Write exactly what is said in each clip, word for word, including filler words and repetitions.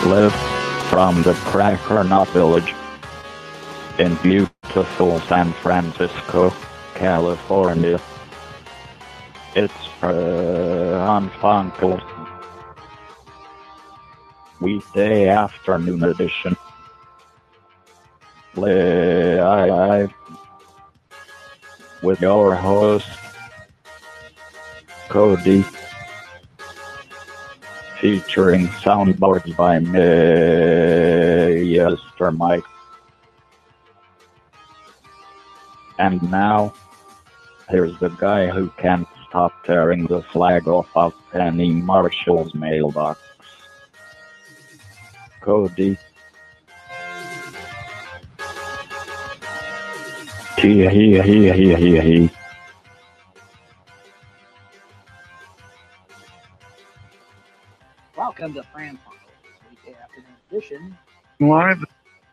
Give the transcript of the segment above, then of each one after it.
Live from the Cracker Nut Village in beautiful San Francisco, California. It's Pran Funkels weekday afternoon edition. Live with your host, Cody, featuring soundboards by Mister Mike. And now, here's the guy who can't stop tearing the flag off of Penny Marshall's mailbox. Cody. He, he, he, he, he, he. Welcome to Pran Funkels weekday afternoon edition. Live.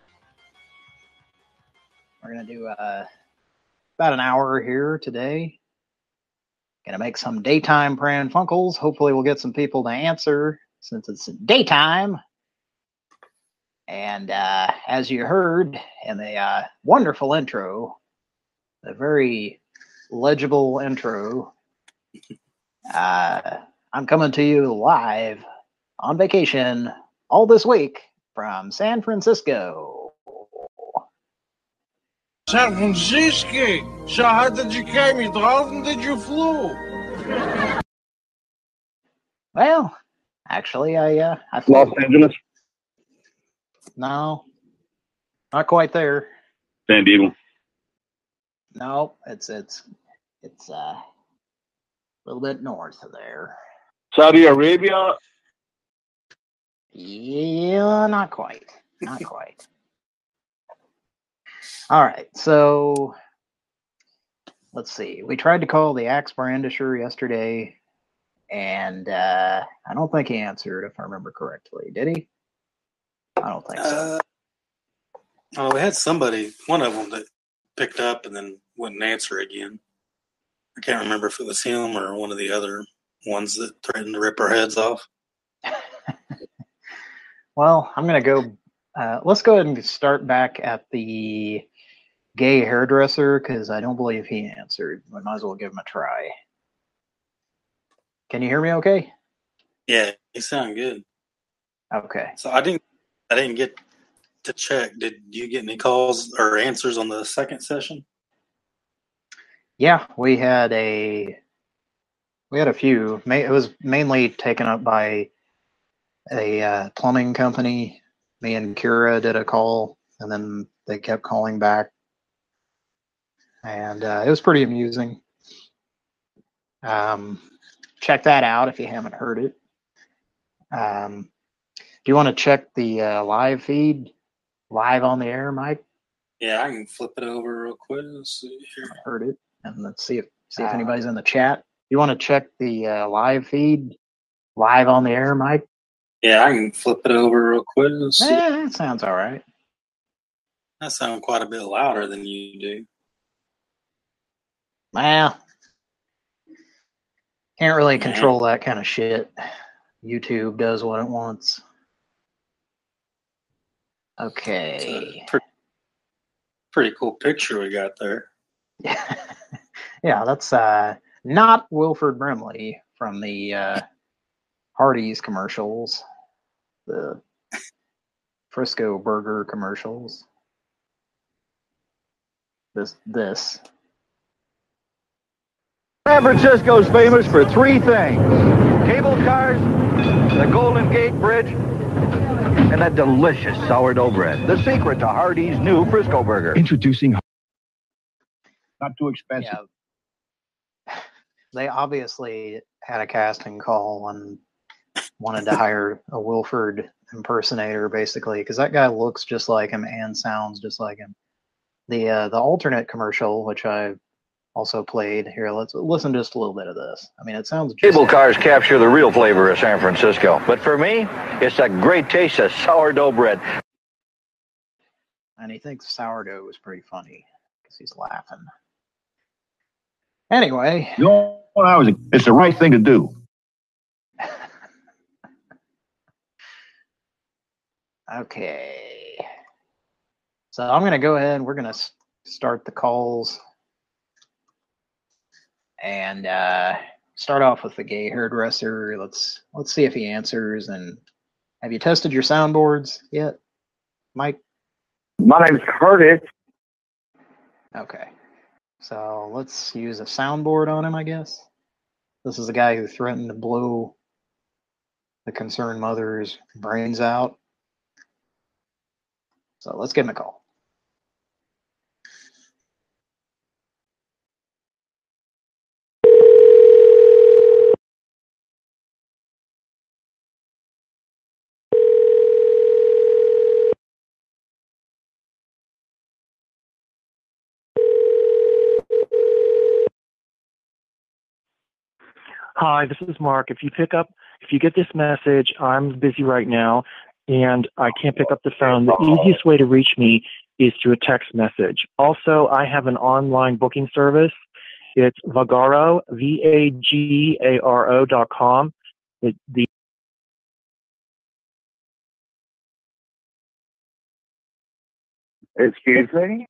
We're going to do uh, about an hour here today. Going to make some daytime Pran Funkels. Hopefully we'll get some people to answer since it's daytime. And uh, as you heard in the uh, wonderful intro, the very legible intro, uh, I'm coming to you live on vacation all this week from San Francisco. San Francisco? So how did you came? You drove did you flew? Well, actually, I uh, I flew. Los Angeles? No, not quite there. San Diego? No, it's it's it's uh, a little bit north of there. Saudi Arabia? Yeah, not quite. Not quite. All right, so let's see. We tried to call the Axe Brandisher yesterday, and uh, I don't think he answered, if I remember correctly. Did he? I don't think so. Uh, oh, we had somebody, one of them, that picked up and then wouldn't answer again. I can't remember if it was him or one of the other ones that threatened to rip our heads off. Well, I'm going to go. Uh, let's go ahead and start back at the gay hairdresser because I don't believe he answered. We might as well give him a try. Can you hear me okay? Yeah, he sounded good. Okay. So I didn't, I didn't get to check. Did you get any calls or answers on the second session? Yeah, we had a we had a few. It was mainly taken up by a uh, plumbing company. Me and Kira did a call, and then they kept calling back, and uh, it was pretty amusing. Um, check that out if you haven't heard it. Um, do you want to check the uh, live feed, live on the air, Mike? Yeah, I can flip it over real quick. Let's see here. I heard it, and let's see if see if anybody's in the chat. You want to check the uh, live feed, live on the air, Mike? Yeah, I can flip it over real quick. Let's see. Eh, that sounds all right. That sounds quite a bit louder than you do. Well, can't really control that kind of shit. YouTube does what it wants. Okay. Pretty, pretty cool picture we got there. Yeah, that's uh, not Wilford Brimley from the uh, Hardee's commercials, the Frisco Burger commercials. This, this. San Francisco's famous for three things: cable cars, the Golden Gate Bridge, and that delicious sourdough bread. The secret to Hardee's new Frisco Burger. Introducing not too expensive. Yeah. They obviously had a casting call and wanted to hire a Wilford impersonator, basically, because that guy looks just like him and sounds just like him. The uh, the alternate commercial, which I also played here, let's listen just a little bit of this. I mean, it sounds just Cable cars capture the real flavor of San Francisco, but for me, it's a great taste of sourdough bread. And he thinks sourdough is pretty funny because he's laughing. Anyway, You know, when I was, it's the right thing to do. Okay. So I'm going to go ahead and we're going to start the calls. And uh, start off with the gay hairdresser. Let's let's see if he answers. And have you tested your soundboards yet, Mike? My name's Curtis. Okay. So let's use a soundboard on him, I guess. This is the guy who threatened to blow the concerned mother's brains out. So let's give him a call. Hi, this is Mark. If you pick up, if you get this message, I'm busy right now, and I can't pick up the phone. The easiest way to reach me is through a text message. Also, I have an online booking service. It's Vagaro, V A G A R O dot com. It, the Excuse me?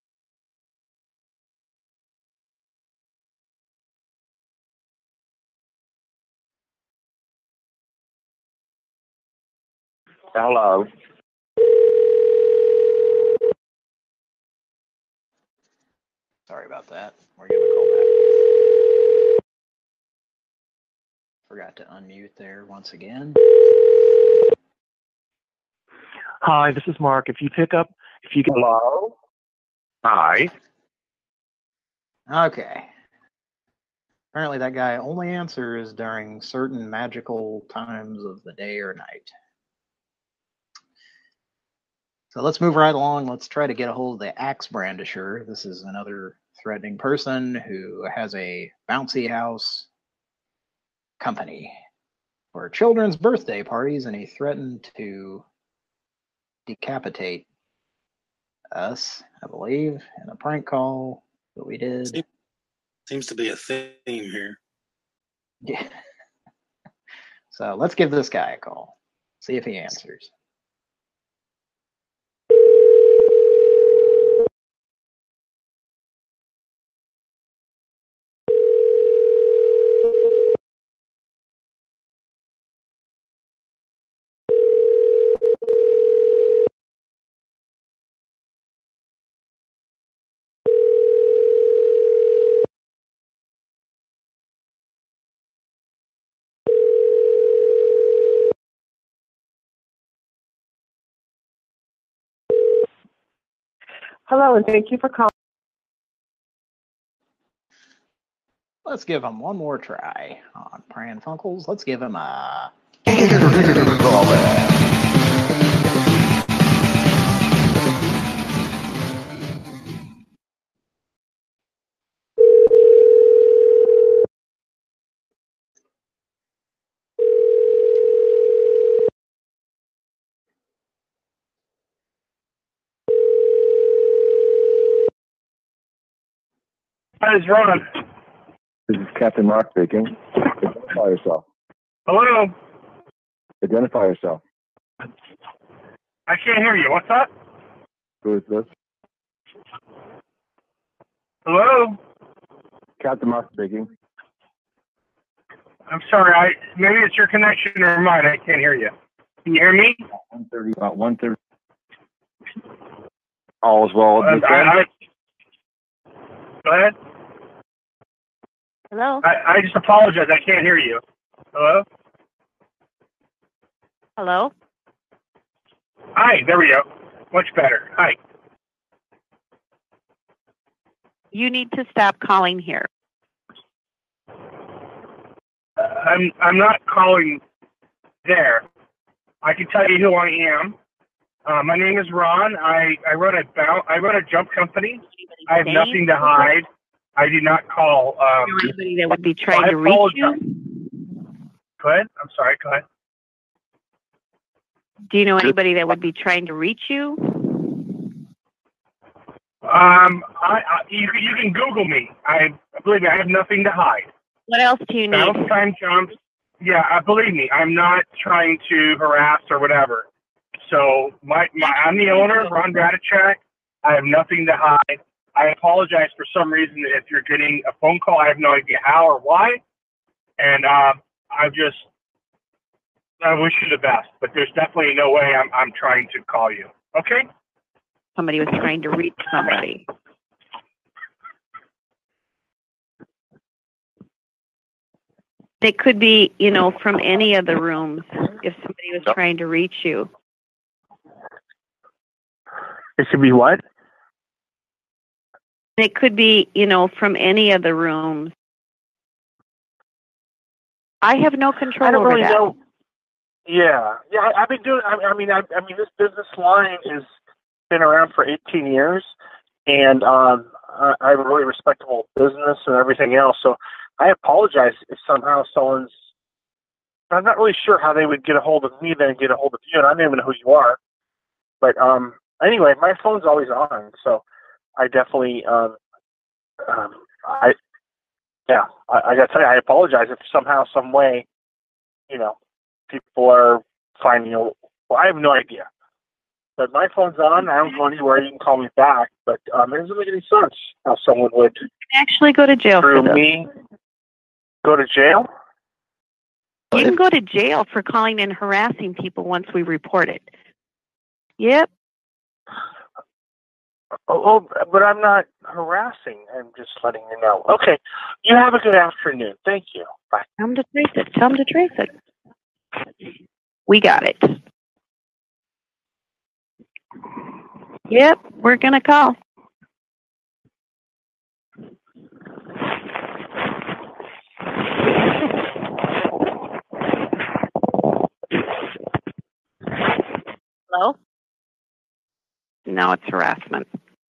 Hello. Sorry about that. We're giving a call back. Forgot to unmute there once again. Hi, this is Mark. If you pick up, if you get Hello? Hi. Okay. Apparently that guy only answers during certain magical times of the day or night. So let's move right along. Let's try to get a hold of the axe brandisher. This is another threatening person who has a bouncy house company for children's birthday parties, and he threatened to decapitate us, I believe, in a prank call that we did. Seems to be a theme here. Yeah. So let's give this guy a call. See if he answers. Hello, and thank you for calling. Let's give him one more try on Pran Funkels. Let's give him a... Hi, it's Ron. This is Captain Mark speaking. Identify yourself. Hello. Identify yourself. I can't hear you. What's up? Who is this? Hello. Captain Mark speaking. I'm sorry. I maybe it's your connection or mine. I can't hear you. Can you hear me? one thirty, about one thirty. All is well. Uh, I, I, go ahead. Hello? I, I just apologize. I can't hear you. Hello? Hello? Hi. There we go. Much better. Hi. You need to stop calling here. I'm I'm not calling there. I can tell you who I am. Uh, my name is Ron. I, I run a bout, I run a jump company. I have nothing to hide. I do not call. Um, Do you know anybody that would be trying to reach you? Go ahead. I'm sorry. Go ahead. Do you know anybody that would be trying to reach you? Um, I, I you, you can Google me. I believe me. I have nothing to hide. What else do you need? Bounce time jumps. Yeah, uh, believe me. I'm not trying to harass or whatever. So my, my I'm the owner, Ron Radachak. I have nothing to hide. I apologize for some reason if you're getting a phone call. I have no idea how or why. And uh, I just, I wish you the best. But there's definitely no way I'm, I'm trying to call you. Okay? Somebody was trying to reach somebody. It could be, you know, from any of the rooms if somebody was trying to reach you. It should be what? It could be, you know, from any of the rooms. I have no control I don't over really that. know. Yeah, yeah. I, I've been doing. I, I mean, I, I mean, this business line has been around for eighteen years, and um, I, I have a really respectable business and everything else. So I apologize if somehow someone's. I'm not really sure how they would get a hold of me, then get a hold of you, and I don't even know who you are. But um, anyway, my phone's always on, so I definitely. Um, um, I. Yeah, I, I got to tell you, I apologize if somehow, some way, you know, people are finding, well, I have no idea. But my phone's on, I don't go anywhere, you can call me back, but um, it doesn't make any sense how someone would actually go to jail for through this. me, go to jail? You can go to jail for calling and harassing people once we report it. Yep. Oh, oh, but I'm not harassing, I'm just letting you know. Okay, you have a good afternoon. Thank you. Bye. Tell them to trace it. Tell them to trace it. We got it. Yep, we're going to call. Hello? No, it's harassment.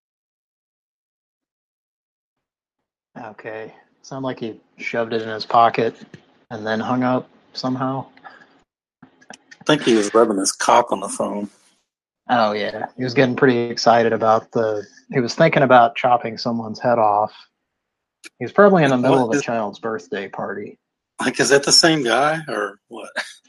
Okay. Sound like he shoved it in his pocket and then hung up somehow. I think he was rubbing his cock on the phone. Oh, yeah. He was getting pretty excited about the... He was thinking about chopping someone's head off. He was probably in the middle What of a is- child's birthday party. Like, is that the same guy or what?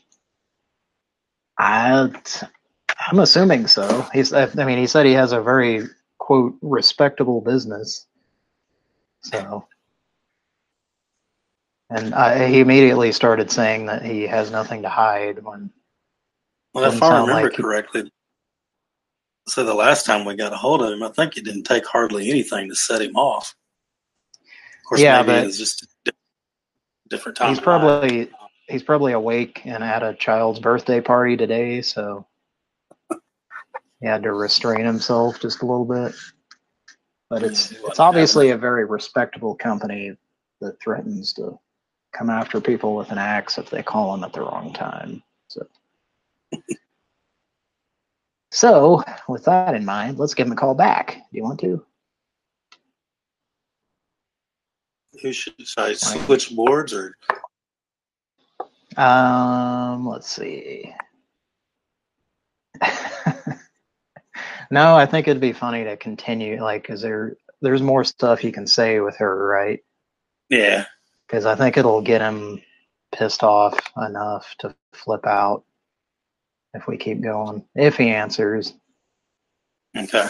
I, I'm assuming so. He's. I mean, he said he has a very, quote, respectable business. So... And I, he immediately started saying that he has nothing to hide when... Well, if Doesn't I sound remember like he- correctly, so the last time we got a hold of him, I think it didn't take hardly anything to set him off. Of course, Yeah, maybe but it's just a di- different time. He's of night. probably he's probably awake and at a child's birthday party today, so he had to restrain himself just a little bit. But it's Yeah, he wasn't it's obviously having a very respectable company that threatens to come after people with an axe if they call them at the wrong time. So, so with that in mind, let's give him a call back. Do you want to? Who should I switch boards or? Um, let's see. No, I think it'd be funny to continue, like, because there, there's more stuff you can say with her, right? Yeah. Because I think it'll get him pissed off enough to flip out if we keep going, if he answers. Okay.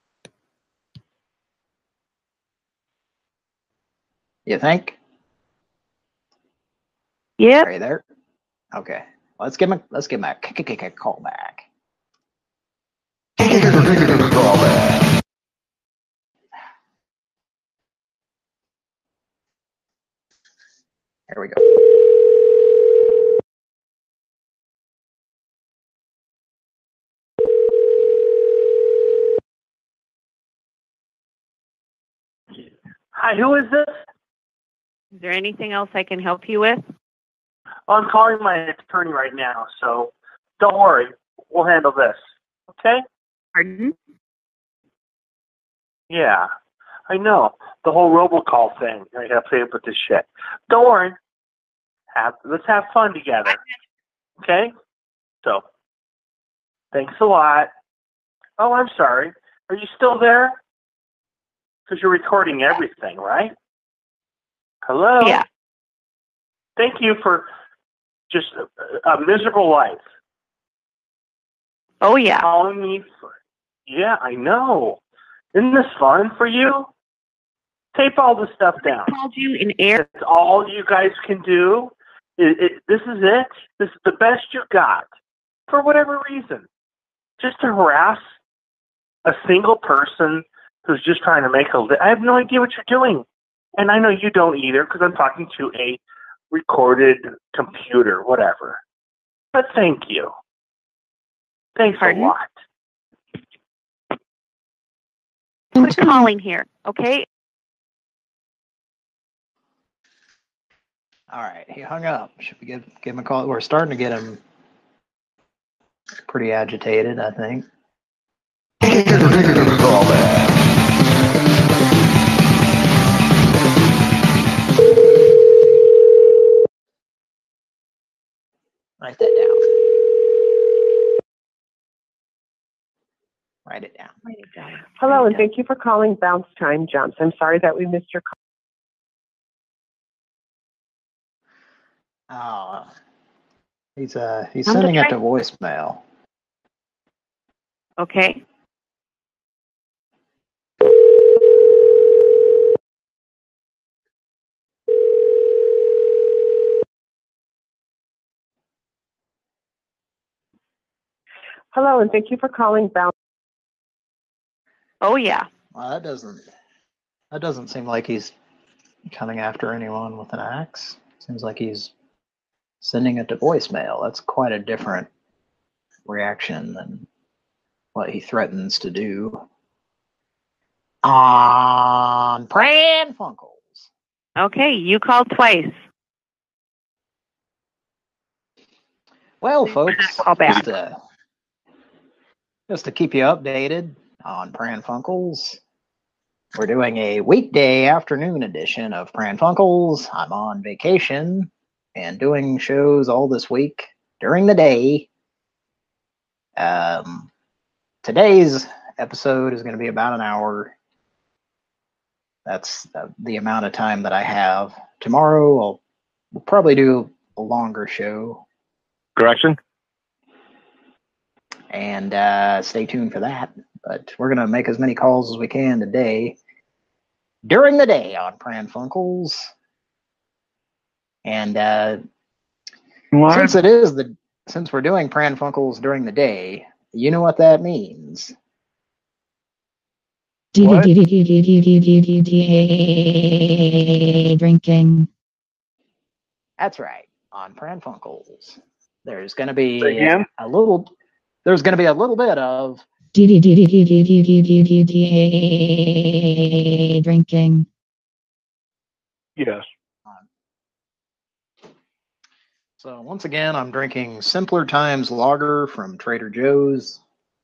You think? Yep. Are you there? Okay. Let's give him a, let's give him a kick, kick, kick, call back. Call back. Here we go. Hi, who is this? Is there anything else I can help you with? Oh, I'm calling my attorney right now, so don't worry. We'll handle this. Okay? Pardon? Yeah, I know. The whole robocall thing. I gotta play up with this shit. Don't worry. Have, let's have fun together. Okay? So, thanks a lot. Oh, I'm sorry. Are you still there? Because you're recording everything, right? Hello? Yeah. Thank you for just a, a miserable life. Oh, yeah. Calling me for, yeah, I know. Isn't this fun for you? Tape all this stuff down. Called you in air. That's all you guys can do. It, it, this is it. This is the best you got. For whatever reason. Just to harass a single person who's just trying to make a li- I have no idea what you're doing. And I know you don't either, because I'm talking to a recorded computer, whatever. But thank you. Thanks Pardon? a lot. Quit calling here, okay? All right, he hung up. Should we give, give him a call? We're starting to get him pretty agitated, I think. Write that down. Write it down. Write it down. Hello, and thank you for calling Bounce Time Jumps. I'm sorry that we missed your call. Oh, he's uh he's I'm sending it just to voicemail. Okay. Hello, and thank you for calling Bounce. Oh, yeah. Well, that doesn't that doesn't seem like he's coming after anyone with an axe. Seems like he's sending it to voicemail. That's quite a different reaction than what he threatens to do on Pran Funkels. Okay, you called twice. Well, folks, Call back. just to, just to keep you updated on Pran Funkels, we're doing a weekday afternoon edition of Pran Funkels. I'm on vacation and doing shows all this week during the day. Um, today's episode is going to be about an hour. That's the, the amount of time that I have. Tomorrow I'll we'll probably do a longer show. Correction? And uh, stay tuned for that. But we're going to make as many calls as we can today. During the day on Pran Funkels. And uh, since it is the since we're doing Pran Funkels during the day, you know what that means. What? Drinking. That's right. On Pran Funkels, there's going to be Again? a little. There's going to be a little bit of Drinking. Yes. So once again, I'm drinking Simpler Times Lager from Trader Joe's.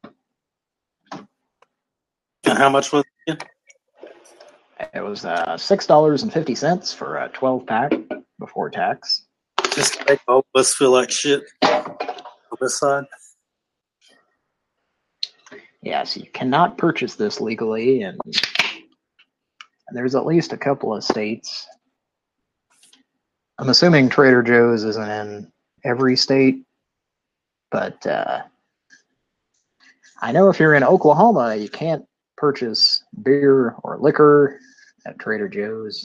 And how much was it? It was uh, six dollars and fifty cents for a twelve pack before tax. Just to make both of us feel like shit on this side. Yes, you cannot purchase this legally, and there's at least a couple of states. I'm assuming Trader Joe's isn't in every state, but uh, I know if you're in Oklahoma, you can't purchase beer or liquor at Trader Joe's.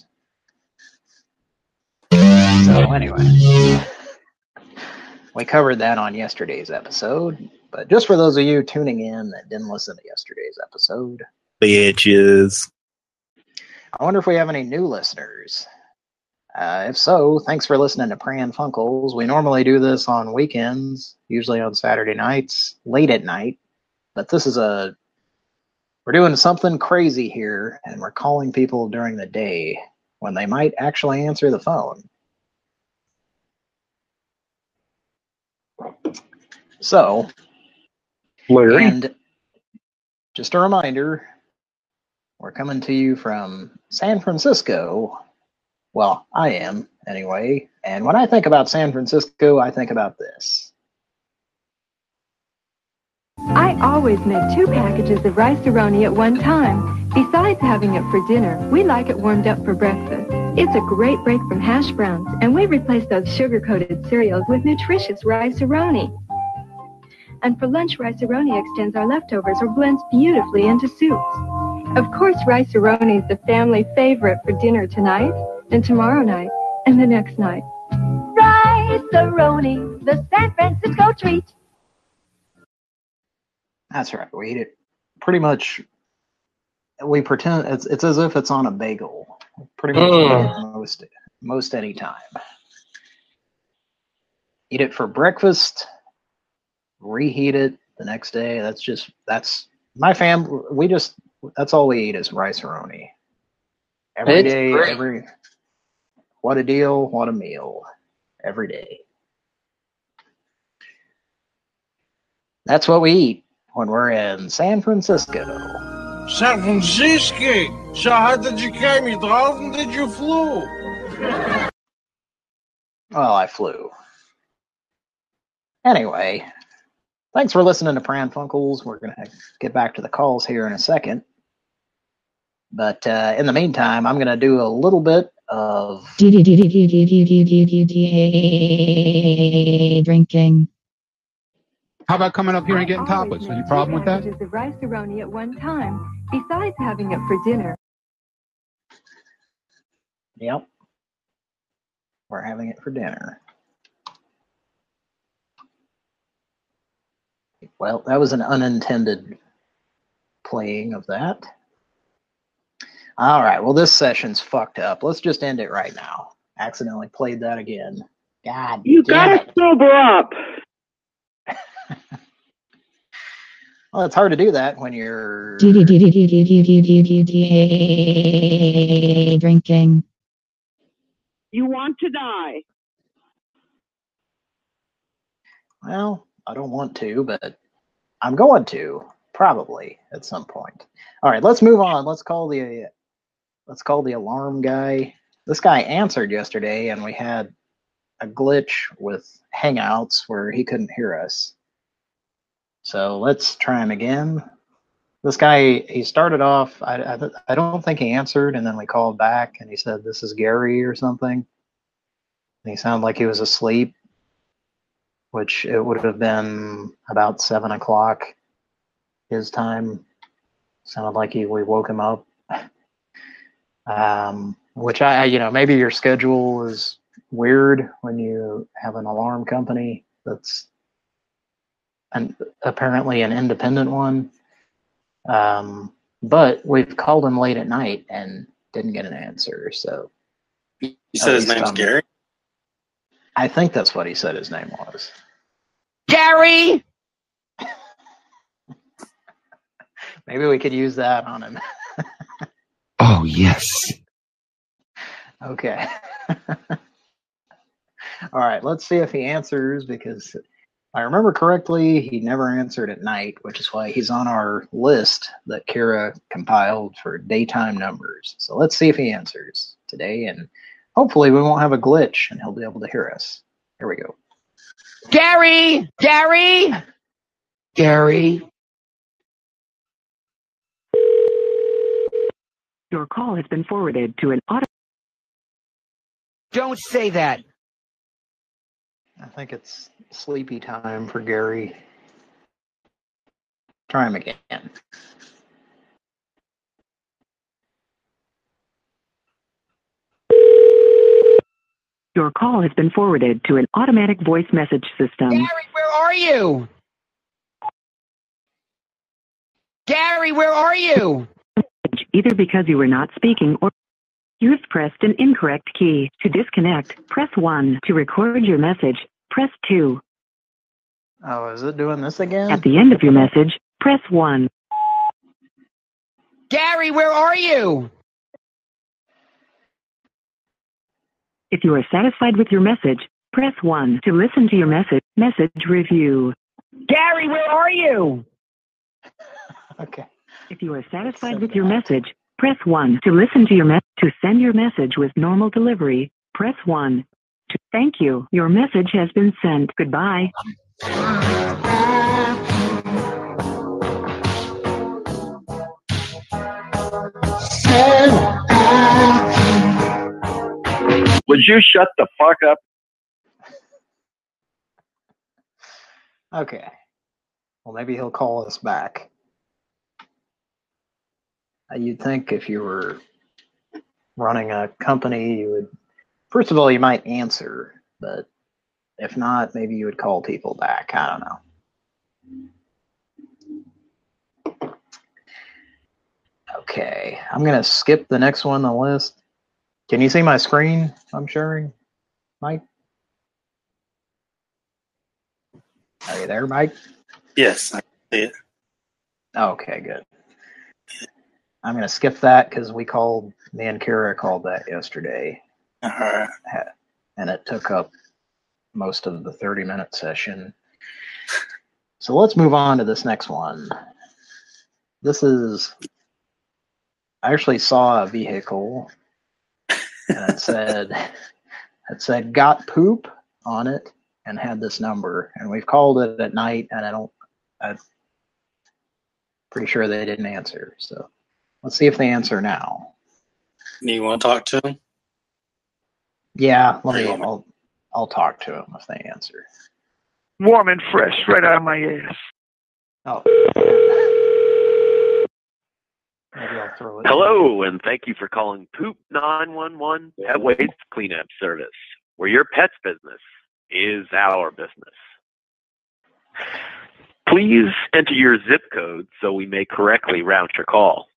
So anyway, we covered that on yesterday's episode, but just for those of you tuning in that didn't listen to yesterday's episode, bitches, I wonder if we have any new listeners. Uh, if so, thanks for listening to Pran Funkels. We normally do this on weekends, usually on Saturday nights, late at night. But this is a... We're doing something crazy here, and we're calling people during the day when they might actually answer the phone. So, Larry? and just a reminder, we're coming to you from San Francisco. Well, I am, anyway. And when I think about San Francisco, I think about this. I always make two packages of rice-a-roni at one time. Besides having it for dinner, we like it warmed up for breakfast. It's a great break from hash browns, and we replace those sugar-coated cereals with nutritious rice-a-roni. And for lunch, Rice-A-Roni extends our leftovers or blends beautifully into soups. Of course, Rice-A-Roni is the family favorite for dinner tonight, and tomorrow night, and the next night. Rice-A-Roni, the San Francisco treat. That's right. We eat it pretty much. We pretend it's it's as if it's on a bagel. Pretty much Mm. eat it most most any time. Eat it for breakfast. Reheat it the next day. That's just that's my family. We just that's all we eat is Rice-A-Roni. Every It's day, great. every what a deal, what a meal. Every day. That's what we eat when we're in San Francisco. San Francisco. Så hade du kommit dragen did you flew? Well, I flew. Anyway, thanks for listening to Pran Funkels. We're going to get back to the calls here in a second. But uh, in the meantime, I'm going to do a little bit of... Drinking. How about coming up here and getting topless? Any problem with that? Packages of Rice-A-Roni at one time, besides having it for dinner. Yep. We're having it for dinner. Well, that was an unintended playing of that. All right, well, this session's fucked up. Let's just end it right now. Accidentally played that again. God You damn gotta it. sober up. Well, it's hard to do that when you're... Drinking. You want to die. Well, I don't want to, but I'm going to, probably, at some point. All right, let's move on. Let's call the let's call the alarm guy. This guy answered yesterday, and we had a glitch with Hangouts where he couldn't hear us. So let's try him again. This guy, he started off, I, I, I don't think he answered, and then we called back, and he said, this is Gary or something. And he sounded like he was asleep, which it would have been about seven o'clock his time. Sounded like he, we woke him up. Um, which I, you know, maybe your schedule is weird when you have an alarm company that's an, apparently an independent one. Um, but we've called him late at night and didn't get an answer. So you said his name's um, Gary? I think that's what he said his name was. Gary! Maybe we could use that on him. Oh, yes. Okay. All right, let's see if he answers, because if I remember correctly, he never answered at night, which is why he's on our list that Kira compiled for daytime numbers. So let's see if he answers today, and hopefully we won't have a glitch and he'll be able to hear us. Here we go. Gary! Gary! Gary! Your call has been forwarded to an auto. Don't say that. I think it's sleepy time for Gary. Try him again. Your call has been forwarded to an automatic voice message system. Gary, where are you? Gary, where are you? Either because you were not speaking or you've pressed an incorrect key. To disconnect, press one. To record your message, press two. Oh, is it doing this again? At the end of your message, press one. Gary, where are you? If you are satisfied with your message, press one. To listen to your message, message review. Gary, where are you? Okay. If you are satisfied with your message, press one. To listen to your message, to send your message with normal delivery, press one. To thank you. Your message has been sent. Goodbye. Would you shut the fuck up? Okay. Well, maybe he'll call us back. Uh, You'd think if you were running a company, you would, first of all, you might answer, but if not, maybe you would call people back. I don't know. Okay, I'm going to skip the next one on the list. Can you see my screen I'm sharing, Mike? Are you there, Mike? Yes, I see it. Okay, good. I'm going to skip that because we called, me and Kira called that yesterday. All right. And it took up most of the thirty minute session. So let's move on to this next one. This is, I actually saw a vehicle and it said, it said got poop on it and had this number. And we've called it at night and I don't, I'm pretty sure they didn't answer. So let's see if they answer now. You want to talk to him? Yeah, let me, I'll, I'll talk to them if they answer. Warm and fresh, right out of my ass. Oh. Maybe I'll throw it. Hello, and thank you for calling Poop nine one one Pet Waste Cleanup Service, where your pet's business is our business. Please enter your zip code so we may correctly route your call.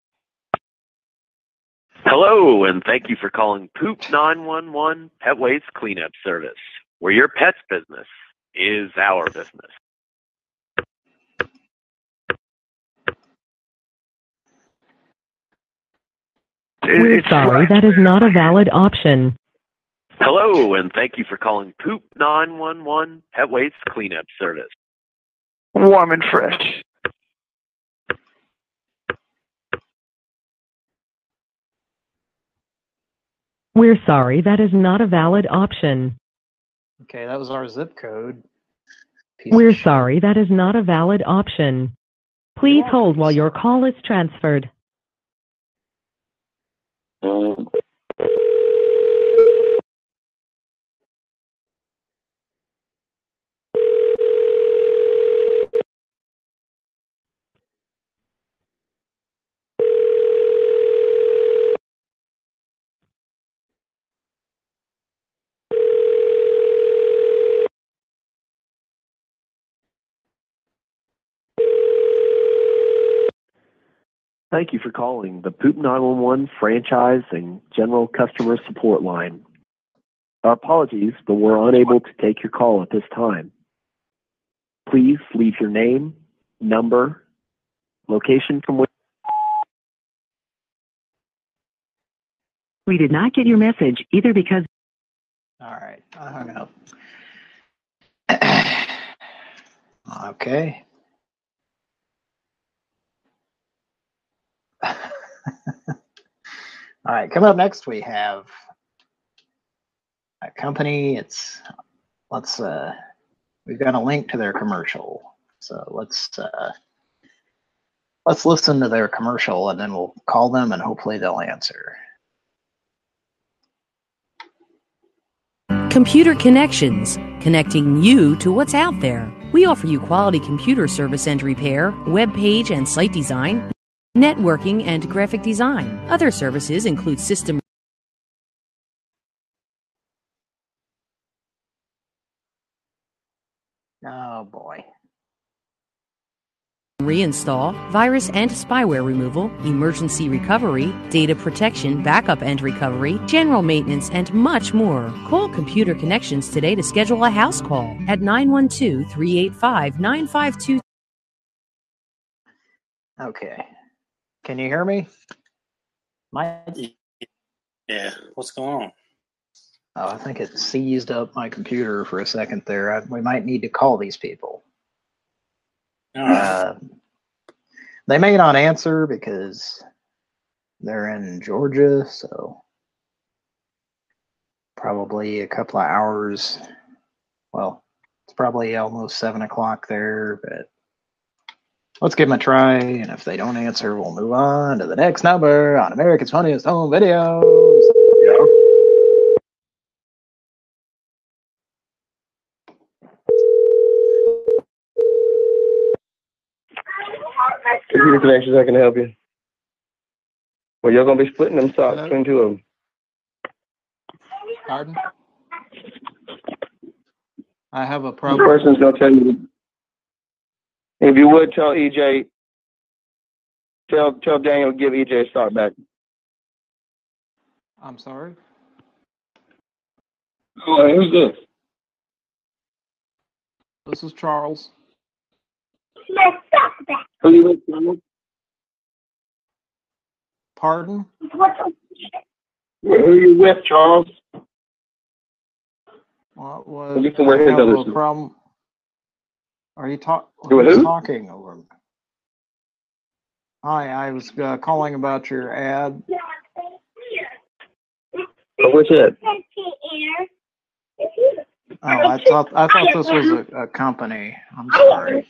Hello, and thank you for calling Poop nine one one Pet Waste Cleanup Service, where your pet's business is our business. We're sorry, that is not a valid option. Hello, and thank you for calling Poop nine one one Pet Waste Cleanup Service. Warm and fresh. We're sorry, that is not a valid option. Okay, that was our zip code. We're sorry, that is not a valid option. Please hold while your call is transferred. Um. Thank you for calling the Poop nine one one franchise and general customer support line. Our apologies, but we're unable to take your call at this time. Please leave your name, number, location from which. We did not get your message either because. All right, I hung up. Okay. All right, coming up next we have a company. It's let's uh we've got a link to their commercial. So let's uh let's listen to their commercial and then we'll call them and hopefully they'll answer. Computer Connections, connecting you to what's out there. We offer you quality computer service and repair, web page and site design, networking and graphic design. Other services include system Oh boy. reinstall, virus and spyware removal, emergency recovery, data protection, backup and recovery, general maintenance, and much more. Call Computer Connections today to schedule a house call at nine one two, three eight five, nine five two. Okay. Can you hear me? My Yeah, what's going on? Oh, I think it seized up my computer for a second there. I, we might need to call these people. Uh, they may not answer because they're in Georgia, so probably a couple of hours. Well, it's probably almost seven o'clock there, but let's give them a try, and if they don't answer, we'll move on to the next number on America's Funniest Home Videos. Yeah. Computer Connections, I can help you. Well, you're going to be splitting them socks between two of them. Pardon? I have a The problem. person's going to tell you. If you would, tell E J, tell, tell Daniel to give E J a sock back. I'm sorry? Oh, who's this? This is Charles. Who you with, Charles? Pardon? Who are you with, Charles? What was You can wear his have other a suit. problem? Are you talk? You with who's who? talking over? Hi, I was uh, calling about your ad. Oh, what's that? Oh, I thought I thought this was a, a company. I'm sorry.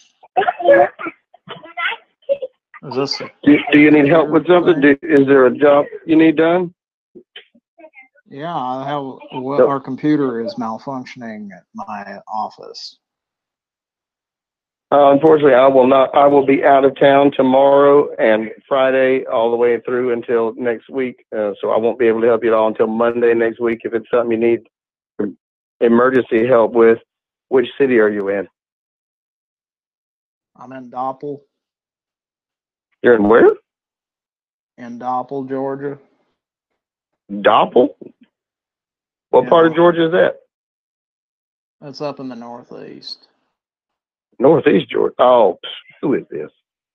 Is this? A, Do, do you need help with something? Do, is there a job you need done? yeah, I have. Well, our computer is malfunctioning at my office. Uh, unfortunately, I will not. I will be out of town tomorrow and Friday all the way through until next week. Uh, so I won't be able to help you at all until Monday next week. If it's something you need emergency help with, which city are you in? I'm in Doppel, You're in where? in Doppel, Georgia. Doppel? What Yeah. part of Georgia is that? It's up in the northeast. Northeast Georgia. Oh, pff, who is this?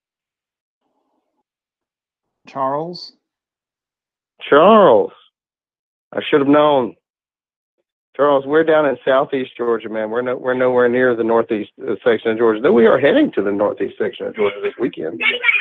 Charles? Charles. I should have known. Charles, we're down in southeast Georgia, man. We're no, we're nowhere near the northeast uh, section of Georgia. Though we are heading to the northeast section of Georgia this weekend.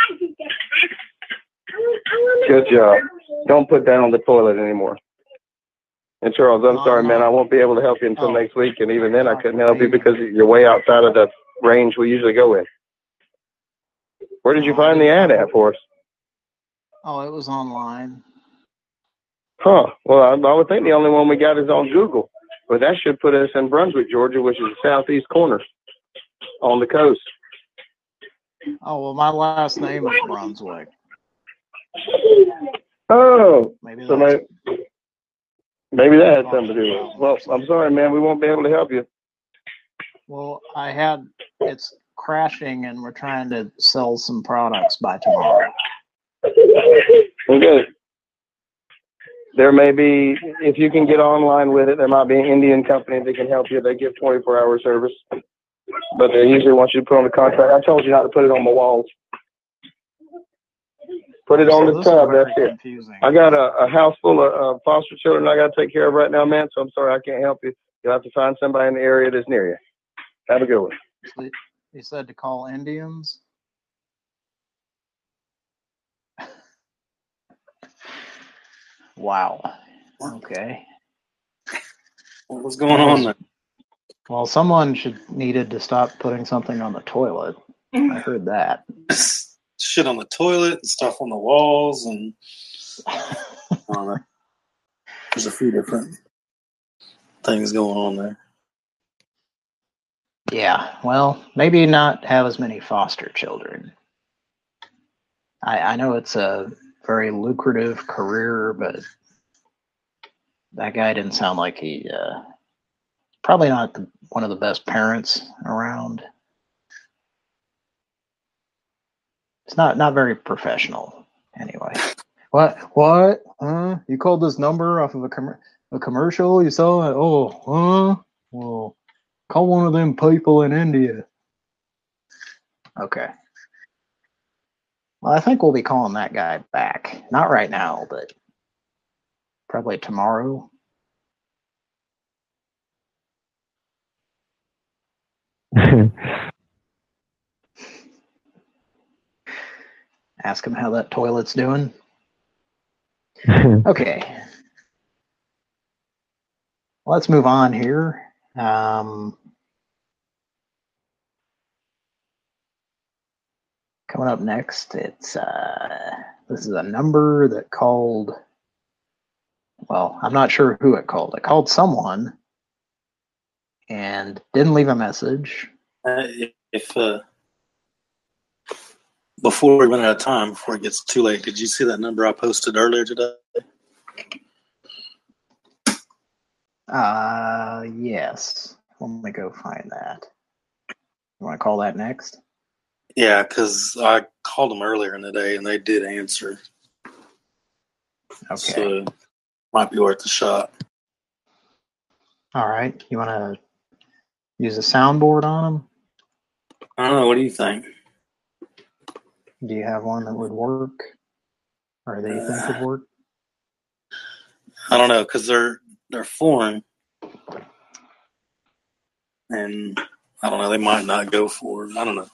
Good job. Don't put that on the toilet anymore. And Charles, I'm sorry, man. I won't be able to help you until Oh. next week. And even then, I couldn't help you because you're way outside of the range we usually go in. Where did you find the ad at for us? Oh, it was online. Huh. Well, I, I would think the only one we got is on Google. But that should put us in Brunswick, Georgia, which is the southeast corner on the coast. Oh, well, my last name is Brunswick. Oh, Maybe so that's- maybe, maybe that had something to do with it. Well, I'm sorry, man. We won't be able to help you. Well, I had, it's crashing and we're trying to sell some products by tomorrow. Okay. There may be, if you can get online with it, there might be an Indian company that can help you. They give twenty-four hour service, but they usually want you to put on the contract. I told you not to put it on the walls. Put it on So the this is tub. very That's it. confusing. I got a, a house full of uh, foster children I got to take care of right now, man. So I'm sorry I can't help you. You'll have to find somebody in the area that's near you. Have a good one. So he said to call Indians. Wow. Okay. What was going on there? Well, someone should needed to stop putting something on the toilet. I heard that. Shit on the toilet and stuff on the walls, and I don't know. There's a few different things going on there. Yeah, well, maybe not have as many foster children. I, I know it's a very lucrative career, but that guy didn't sound like he, uh, probably not the, one of the best parents around. It's not, not very professional, anyway. What? What? Huh? You called this number off of a, com- a commercial? You saw it? Oh, huh? Well, call one of them people in India. Okay. Well, I think we'll be calling that guy back. Not right now, but probably tomorrow. Ask him how that toilet's doing. Okay. Let's move on here. Um, coming up next, it's uh, this is a number that called. Well, I'm not sure who it called. It called someone and didn't leave a message. Uh, if uh, before we run out of time, before it gets too late, did you see that number I posted earlier today? Uh, yes. Let me go find that. You want to call that next? Yeah, because I called them earlier in the day, and they did answer. Okay. So might be worth a shot. All right. You want to use a soundboard on them? I don't know. What do you think? Do you have one that would work? Or that you think would work? I don't know, because they're, they're foreign. And I don't know, they might not go for it. I don't know.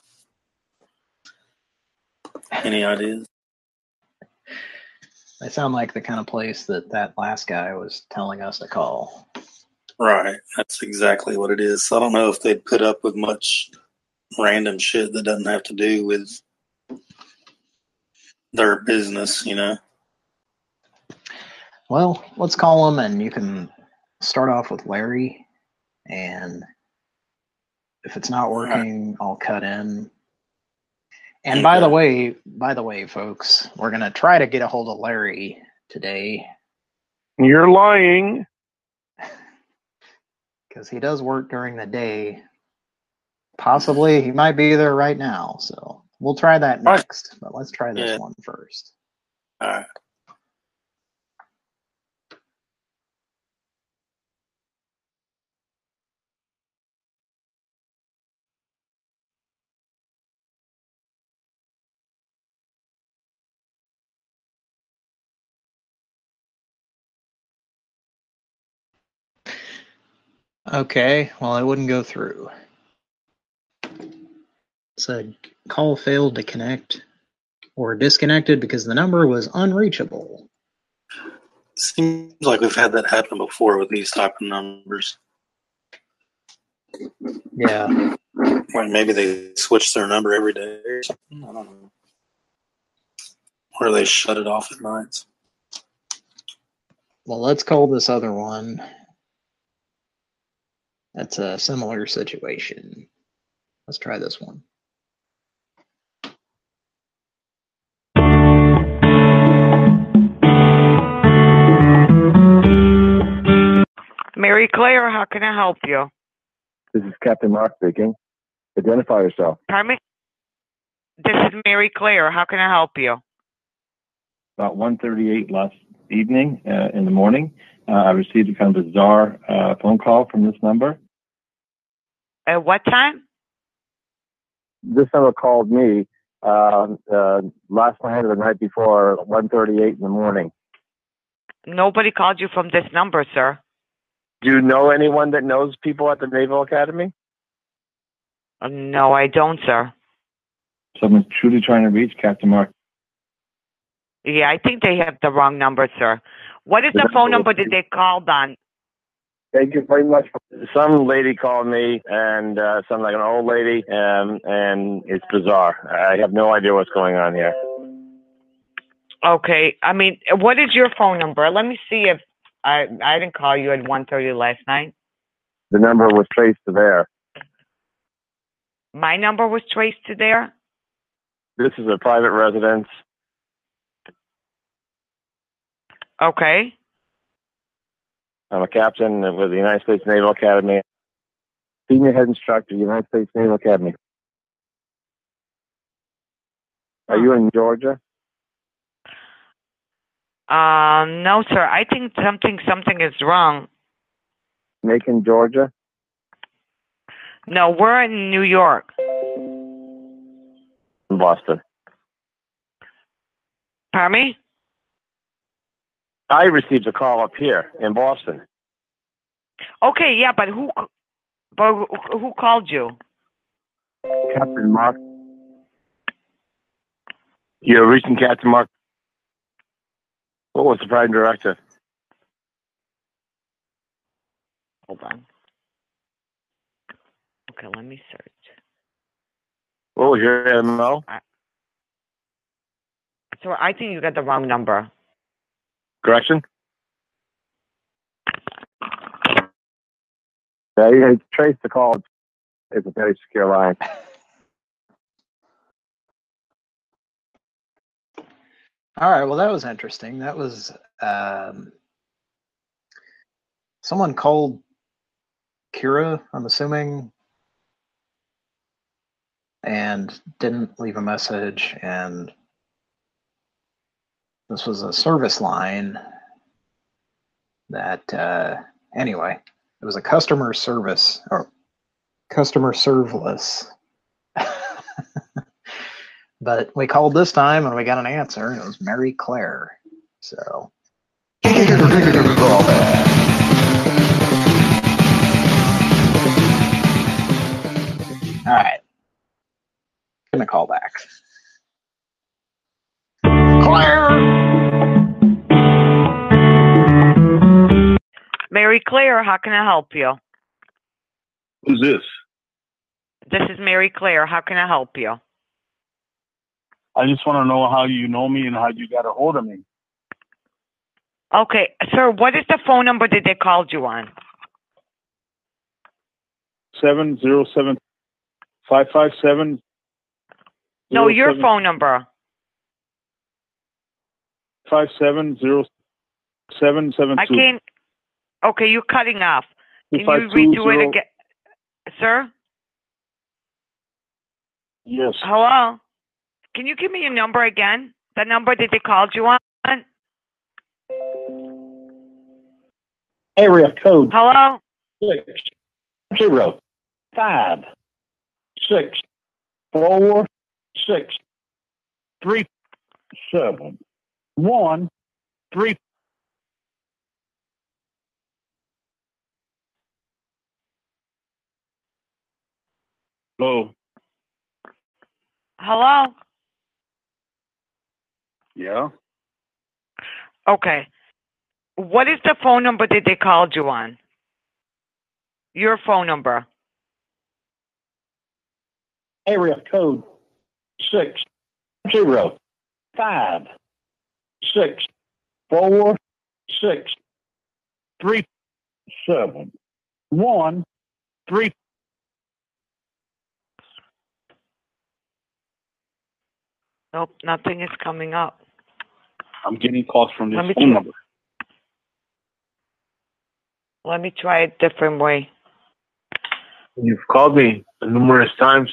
Any ideas? They sound like the kind of place that that last guy was telling us to call. Right. That's exactly what it is. So I don't know if they'd put up with much random shit that doesn't have to do with their business, you know? Well, let's call them, and you can start off with Larry, and if it's not working, I'll cut in. And by the way, by the way, folks, we're going to try to get a hold of Larry today. You're lying. Because he does work during the day. Possibly he might be there right now. So we'll try that next. But let's try this Yeah. one first. All right. Okay, well, it wouldn't go through. It said call failed to connect or disconnected because the number was unreachable. Seems like we've had that happen before with these type of numbers. Yeah. Or maybe they switch their number every day or something. I don't know. Or they shut it off at nights. Well, let's call this other one. That's a similar situation. Let's try this one. Mary Claire, how can I help you? This is Captain Mark speaking. Identify yourself. Pardon me? This is Mary Claire. How can I help you? About one thirty-eight last evening uh, in the morning, uh, I received a kind of bizarre uh, phone call from this number. At what time? This number called me uh, uh, last night or the night before, one thirty-eight in the morning. Nobody called you from this number, sir. Do you know anyone that knows people at the Naval Academy? Uh, no, I don't, sir. Someone's truly trying to reach Captain Mark. Yeah, I think they have the wrong number, sir. What is the phone number that they called on? Thank you very much. Some lady called me, and uh, some like an old lady, um, and it's bizarre. I have no idea what's going on here. Okay, I mean, what is your phone number? Let me see if I I didn't call you at one thirty last night. The number was traced to there. My number was traced to there? This is a private residence. Okay. I'm a captain with the United States Naval Academy. Senior head instructor, United States Naval Academy. Are you in Georgia? Um, no, sir. I think something something is wrong. Macon, Georgia? No, we're in New York. In Boston. Pardon me? I received a call up here in Boston. Okay, yeah, but who but who who called you? Captain Mark. You're reaching Captain Mark. What was the prime directive? Hold on. Okay, let me search. What was your M O? So I think you got the wrong number. Correction? Yeah, you trace the call. It's a very secure line. All right. Well, that was interesting. That was um, someone called Kira, I'm assuming, and didn't leave a message. And this was a service line that, uh, anyway, it was a customer service or customer serveless. But we called this time and we got an answer, and it was Mary Claire. So. All right. Gonna call back. Claire! Mary Claire, how can I help you? Who's this? This is Mary Claire. How can I help you? I just want to know how you know me and how you got a hold of me. Okay, sir, what is the phone number that they called you on? Seven zero seven five five seven. No, your phone number. Five seven zero seven seven two. I can't. Okay, you're cutting off. Can you redo it again, sir? Yes. Hello. Can you give me your number again? The number that they called you on? Area code. Hello? Six zero five six four six three seven one three. Hello. Hello? Yeah. Okay. What is the phone number that they called you on? Your phone number. Area code six zero five six four six three seven one three. Nope, nothing is coming up. I'm getting calls from this Let me phone try. number. Let me try a different way. You've called me numerous times.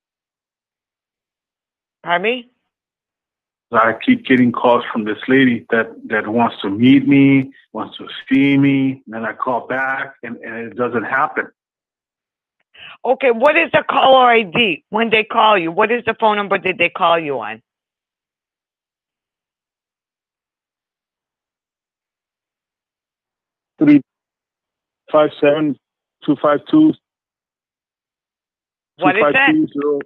Pardon me? I keep getting calls from this lady that, that wants to meet me, wants to see me, and then I call back, and, and it doesn't happen. Okay, what is the caller I D when they call you? What is the phone number that they call you on? Three five seven two five two. What is that?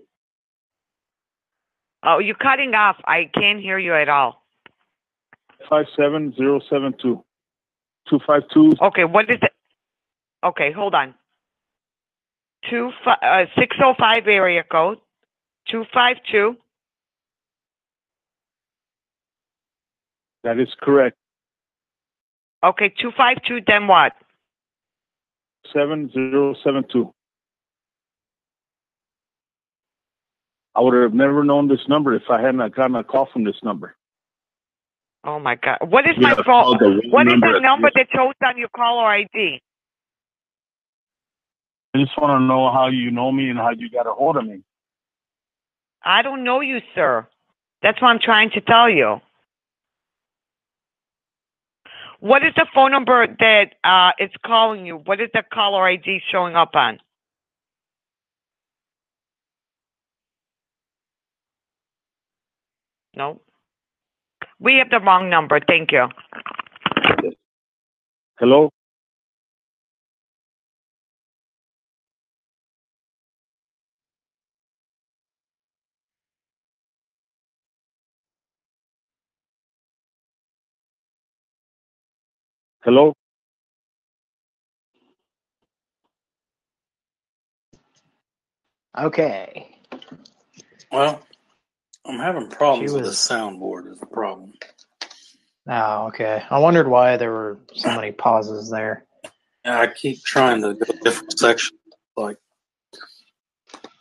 Oh, you're cutting off. I can't hear you at all. Five seven zero seven two two five two. Okay, what is it? Okay, hold on. Two fi- uh, six oh five area code two five two. That is correct. Okay, two five two. Then what? Seven zero seven two. I would have never known this number if I hadn't gotten a call from this number. Oh my God! What is You my have phone? called the wrong What is number the at number the- that shows on your caller I D? I just want to know how you know me and how you got a hold of me. I don't know you, sir. That's what I'm trying to tell you. What is the phone number that uh, it's calling you? What is the caller I D showing up on? No. We have the wrong number. Thank you. Hello? Hello? Okay. Well, I'm having problems She with was- the soundboard is the problem. Oh, okay. I wondered why there were so many pauses there. Yeah, I keep trying to go to different sections. Like,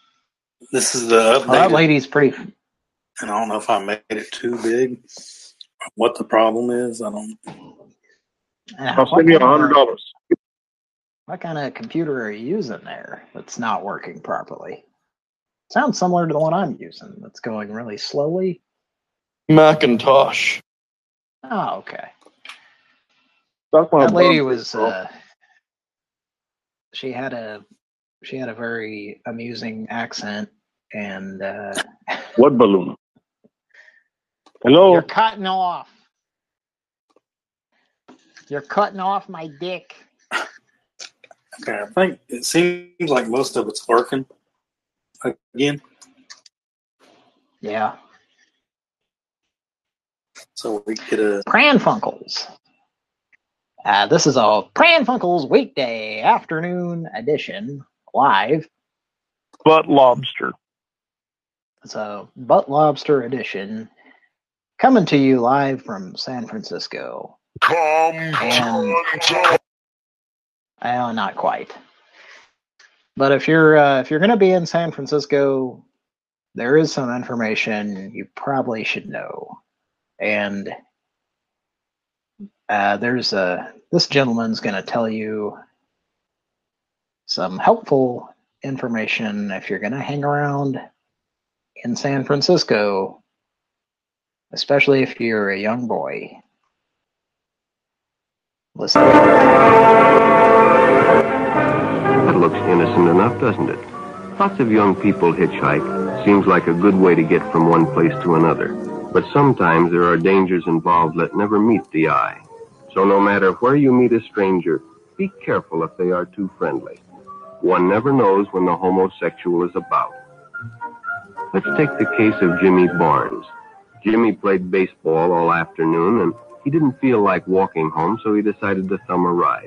this is the Well, that update. lady's pretty. And I don't know if I made it too big. what the problem is, I don't. I'll send you a hundred dollars. What kind of computer are you using there that's not working properly? Sounds similar to the one I'm using that's going really slowly. Macintosh. Oh, okay. That's my That lady bum. was uh she had a she had a very amusing accent and uh What balloon? Hello? You're cutting off. You're cutting off my dick. Okay, I think it seems like most of it's working again. Yeah. So we get a Pranfunkels. Uh, this is a Pranfunkels weekday afternoon edition live. Butt lobster. It's a Butt Lobster edition coming to you live from San Francisco. Come And, uh, not quite. But if you're uh, if you're going to be in San Francisco, there is some information you probably should know. And uh, there's a this gentleman's going to tell you some helpful information if you're going to hang around in San Francisco, especially if you're a young boy. Listen. That looks innocent enough, doesn't it? Lots of young people hitchhike. Seems like a good way to get from one place to another. But sometimes there are dangers involved that never meet the eye. So no matter where you meet a stranger, be careful if they are too friendly. One never knows when the homosexual is about. Let's take the case of Jimmy Barnes. Jimmy played baseball all afternoon, and he didn't feel like walking home, so he decided to thumb a ride.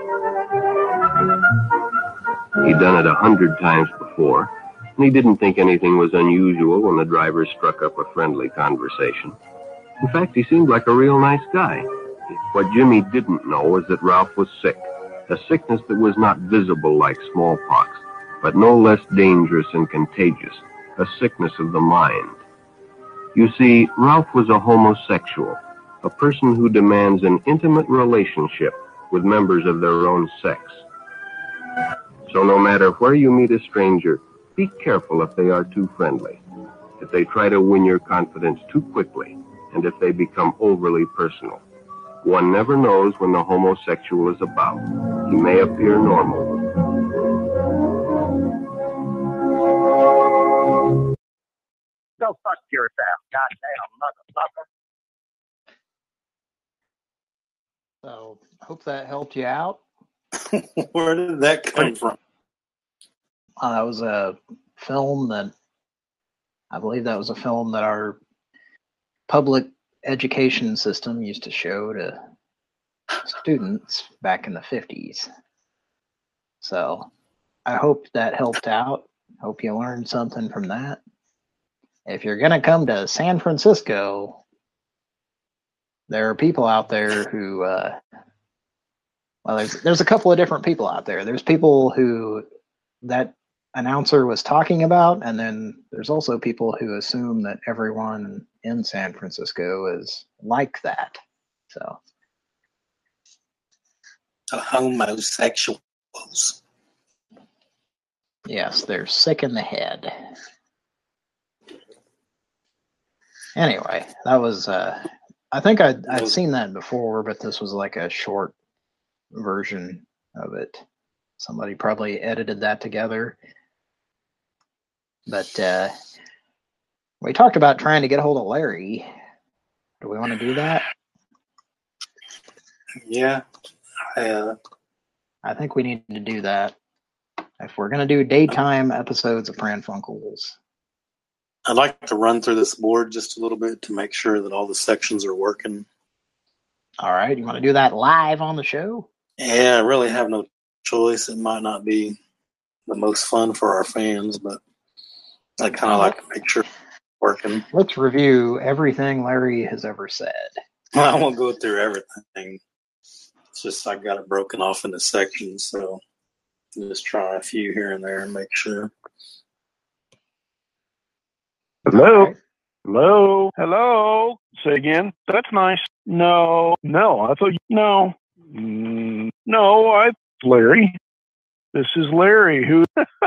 He'd done it a hundred times before, and he didn't think anything was unusual when the driver struck up a friendly conversation. In fact, he seemed like a real nice guy. What Jimmy didn't know was that Ralph was sick, a sickness that was not visible like smallpox, but no less dangerous and contagious, a sickness of the mind. You see, Ralph was a homosexual, a person who demands an intimate relationship with members of their own sex. So no matter where you meet a stranger, be careful if they are too friendly, if they try to win your confidence too quickly, and if they become overly personal. One never knows when the homosexual is about. He may appear normal. Go fuck yourself, goddamn motherfucker. So, hope that helped you out. Where did that come from? Uh, that was a film that, I believe that was a film that our public education system used to show to students back in the fifties. So, I hope that helped out. Hope you learned something from that. If you're going to come to San Francisco, there are people out there who, uh, well, there's, there's a couple of different people out there. There's people who that announcer was talking about, and then there's also people who assume that everyone in San Francisco is like that. So, homosexuals. Yes, they're sick in the head. Anyway, that was, uh, I think I'd, I'd seen that before, but this was like a short version of it. Somebody probably edited that together. But uh, we talked about trying to get a hold of Larry. Do we want to do that? Yeah. I, uh, I think we need to do that. If we're going to do daytime episodes of Pranfunkels. I'd like to run through this board just a little bit to make sure that all the sections are working. All right. You want to do that live on the show? Yeah, I really have no choice. It might not be the most fun for our fans, but I kind of like to make sure it's working. Let's review everything Larry has ever said. Well, I won't go through everything. It's just I got it broken off into sections, so I'll just try a few here and there and make sure. Hello? Right. Hello? Hello? Say again? That's nice. No. No, I thought you... No. Mm, no, I... Larry. This is Larry, who...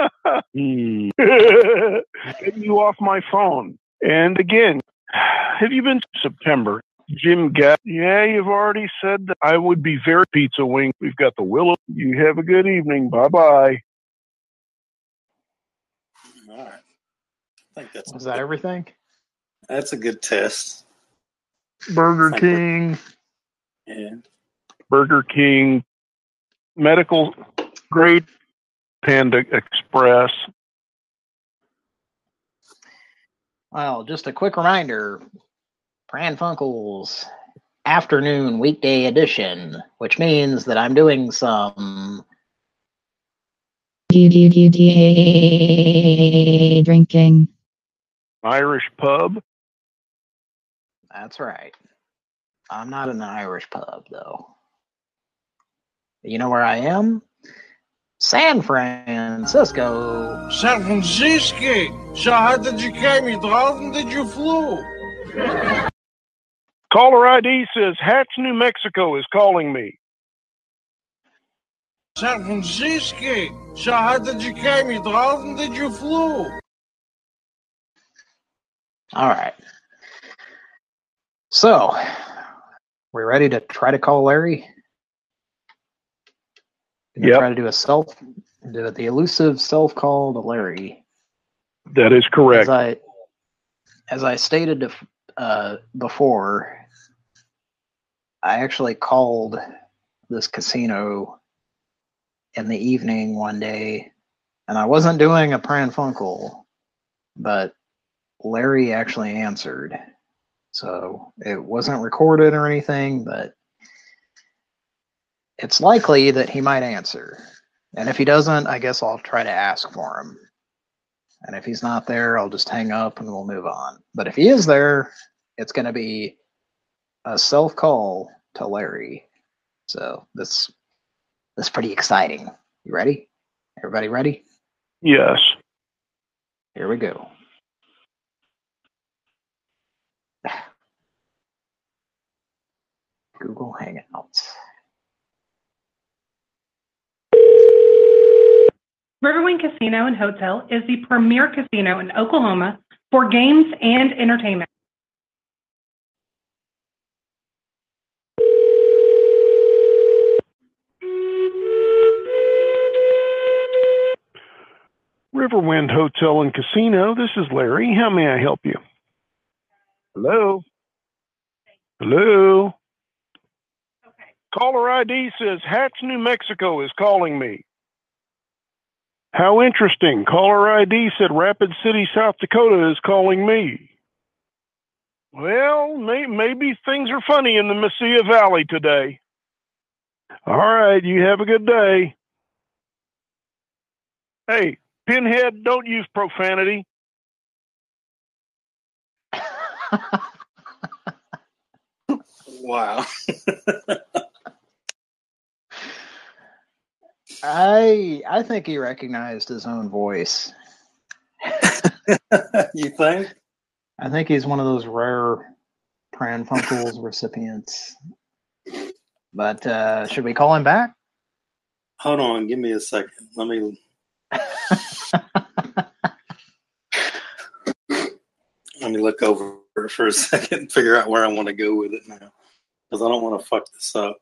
Getting you off my phone. And again, have you been to September? Jim Gap. Yeah, you've already said that I would be very pizza wing. We've got the Willow. You have a good evening. Bye-bye. All right. I think that's Was that everything? That's a good test. Burger Thank King. Yeah. Burger King. Medical grade Panda Express. Well, just a quick reminder, Pran Funkels afternoon weekday edition, which means that I'm doing some drinking. Irish pub. That's right. I'm not in an Irish pub, though. You know where I am? San Francisco. San Francisco. Zo hard dat je came draußen dat je flew. Caller I D says Hatch, New Mexico is calling me. San Francisco. Zo hard dat je came draußen dat je flew. All right. So, we ready to try to call Larry? Yep. Try to do a self, do the elusive self call to Larry. That is correct. As I, as I stated uh, before, I actually called this casino in the evening one day, and I wasn't doing a Pran Funkel, but Larry actually answered. So it wasn't recorded or anything, but it's likely that he might answer. And if he doesn't, I guess I'll try to ask for him. And if he's not there, I'll just hang up and we'll move on. But if he is there, it's going to be a self-call to Larry. So this, this is pretty exciting. You ready? Everybody ready? Yes. Here we go. Google Hangouts. Riverwind Casino and Hotel is the premier casino in Oklahoma for games and entertainment. Riverwind Hotel and Casino, this is Larry. How may I help you? Hello? Hello? Okay. Caller I D says Hatch, New Mexico is calling me. How interesting. Caller I D said Rapid City, South Dakota is calling me. Well, may, maybe things are funny in the Mesilla Valley today. All right, you have a good day. Hey, Pinhead, don't use profanity. Wow. I I think he recognized his own voice. You think? I think he's one of those rare Pran Funkels recipients. But uh, should we call him back? Hold on, give me a second. Let me. Let me look over for a second and figure out where I want to go with it now, because I don't want to fuck this up.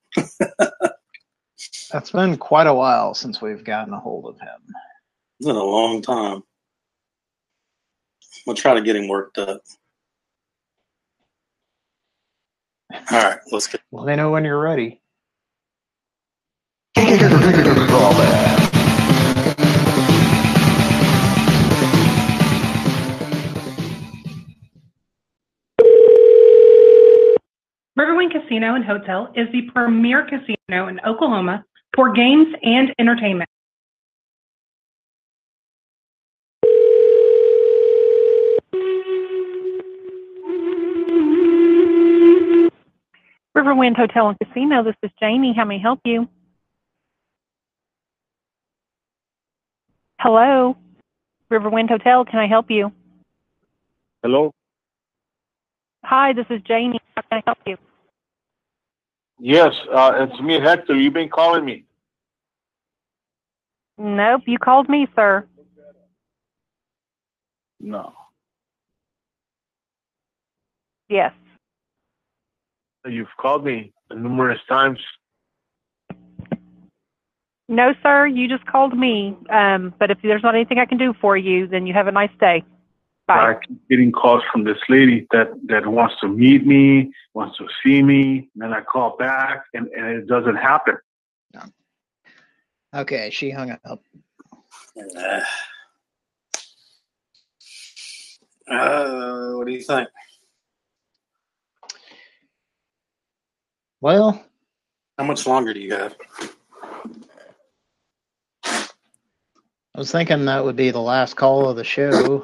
It's been quite a while since we've gotten a hold of him. It's been a long time. We'll try to get him worked up. All right, let's get. Let me know when you're ready. Riverwind Casino and Hotel is the premier casino in Oklahoma for games and entertainment. Riverwind Hotel and Casino, this is Jamie. How may I help you? Hello? Riverwind Hotel, can I help you? Hello? Hi, this is Janie. How can I help you? Yes, uh, it's me, Hector. You've been calling me. Nope, you called me, sir. No. Yes. You've called me numerous times. No, sir, you just called me. Um, but if there's not anything I can do for you, then you have a nice day. Bye. I keep getting calls from this lady that, that wants to meet me, wants to see me, and then I call back, and, and it doesn't happen. Okay, she hung up. Uh, uh, what do you think? Well, how much longer do you have? I was thinking that would be the last call of the show.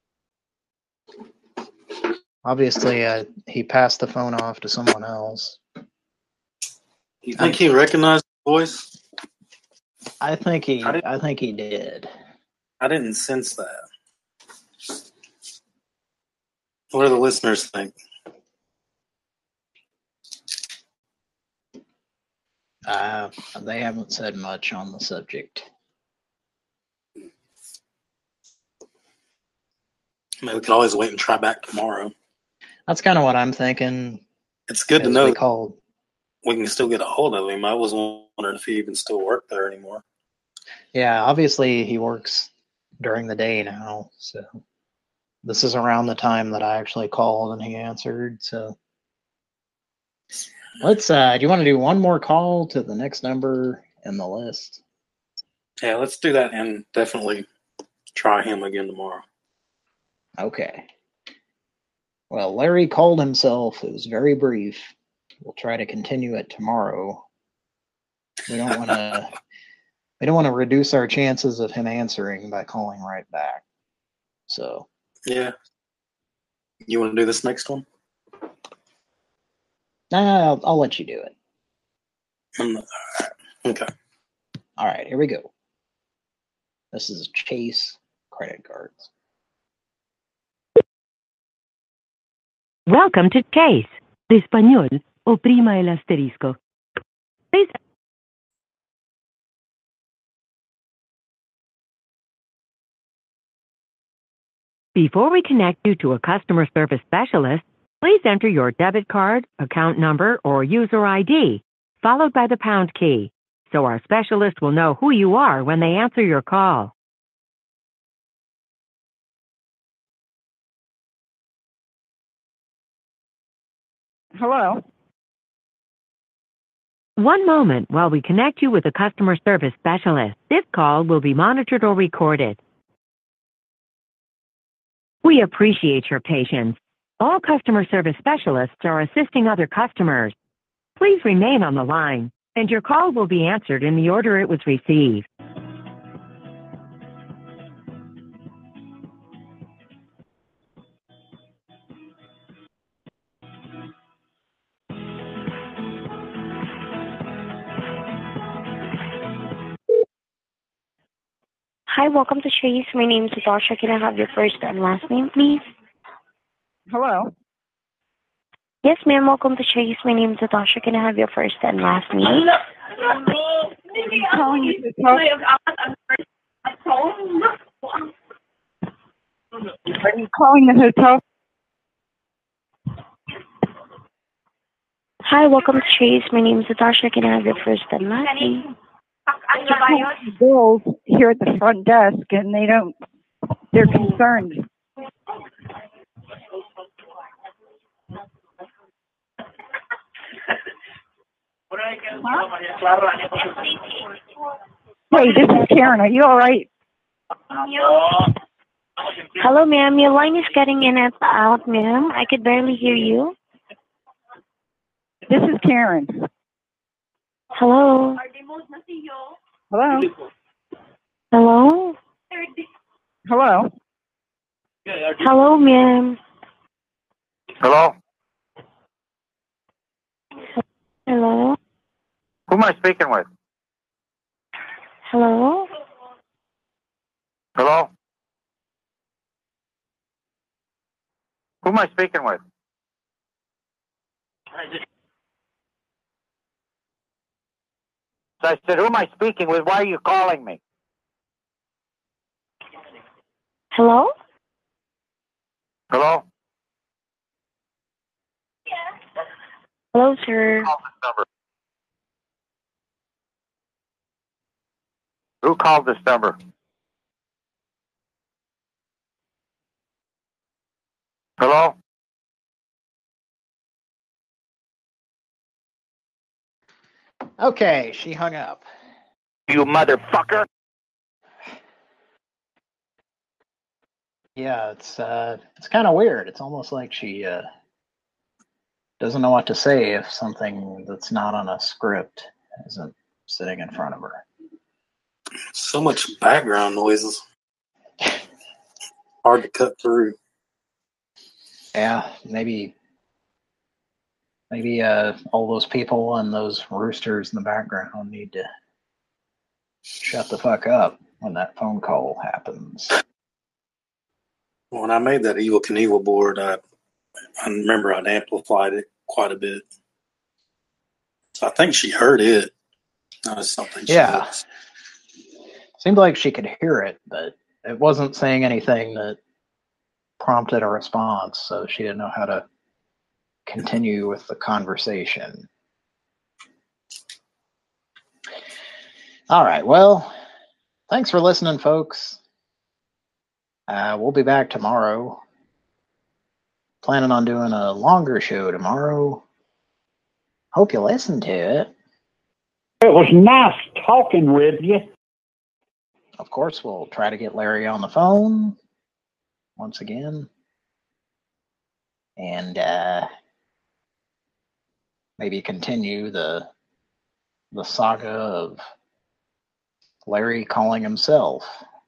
Obviously, uh, he passed the phone off to someone else. You think he recognized the voice? I think he. I, I think he did. I didn't sense that. What do the listeners think? Uh, they haven't said much on the subject. I mean, we could always wait and try back tomorrow. That's kind of what I'm thinking. It's good to As know we called. we can still get a hold of him. I was wondering if he even still worked there anymore. Yeah, obviously he works during the day now, so this is around the time that I actually called and he answered. So let's. Uh, do you want to do one more call to the next number in the list? Yeah, let's do that and definitely try him again tomorrow. Okay. Well, Larry called himself. It was very brief. We'll try to continue it tomorrow. We don't want to. We don't want to reduce our chances of him answering by calling right back. So. Yeah. You want to do this next one? Nah, I'll, I'll let you do it. Um, okay. All right, here we go. This is Chase Credit Cards. Welcome to Chase. De español, oprima el asterisco. Please. Before we connect you to a customer service specialist, please enter your debit card, account number, or user I D, followed by the pound key, so our specialist will know who you are when they answer your call. Hello. One moment while we connect you with a customer service specialist. This call will be monitored or recorded. We appreciate your patience. All customer service specialists are assisting other customers. Please remain on the line, and your call will be answered in the order it was received. Hi, welcome to Chase. My name is Natasha. Can I have your first and last name, please? Hello. Yes, ma'am. Welcome to Chase. My name is Natasha. Can I have your first and last name? Calling you to talk. Are you calling the hotel? Hi, welcome to Chase. My name is Natasha. Can I have your first and last name? Bills here at the front desk, and they don't. They're concerned. Huh? Hey, this is Karen. Are you all right? Hello, ma'am. Your line is cutting in and out, ma'am. I could barely hear you. This is Karen. Hello. Hello. Hello. Hello. Hello, ma'am. Hello? Hello. Who am I speaking with? Hello. Hello? Who am I speaking with? So I said, who am I speaking with? Why are you calling me? Hello? Hello? Hello, sir. Who called this number? Hello? Okay, she hung up. You motherfucker! Yeah, it's uh, it's kind of weird. It's almost like she uh, doesn't know what to say if something that's not on a script isn't sitting in front of her. So much background noises. Hard to cut through. Yeah, maybe maybe uh, all those people and those roosters in the background need to shut the fuck up when that phone call happens. When I made that Evel Knievel board, I, I remember I'd amplified it quite a bit. So I think she heard it. That was something she Yeah. heard. Seemed like she could hear it, but it wasn't saying anything that prompted a response, so she didn't know how to continue with the conversation. All right, well, thanks for listening, folks. Uh, we'll be back tomorrow. Planning on doing a longer show tomorrow. Hope you listen to it. It was nice talking with you. Of course, we'll try to get Larry on the phone once again. And uh, maybe continue the the saga of Larry calling himself.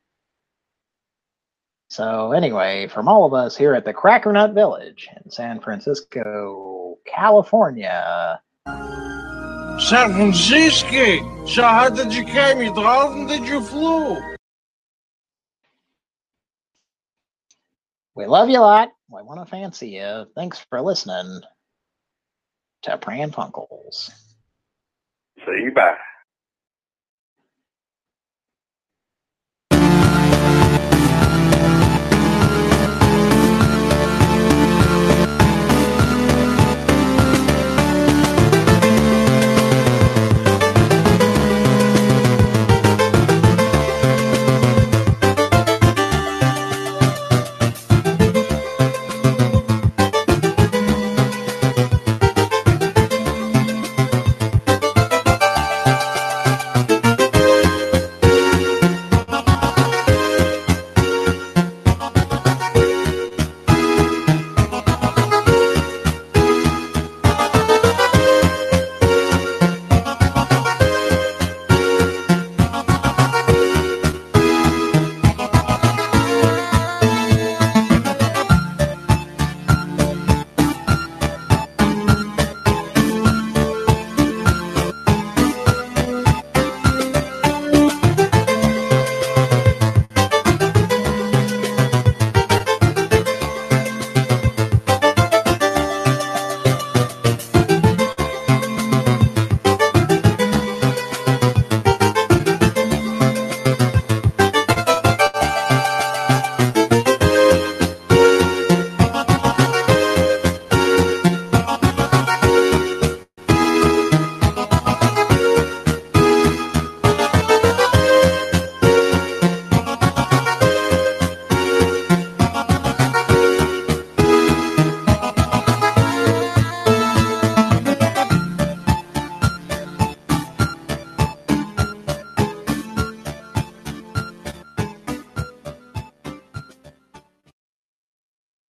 So anyway, from all of us here at the Cracker Nut Village in San Francisco, California. San Francisco, zo hard dat je kwam hier draußen dat je vloog. We love you a lot. We want to fancy you. Thanks for listening to Pran Funkels. See you bye.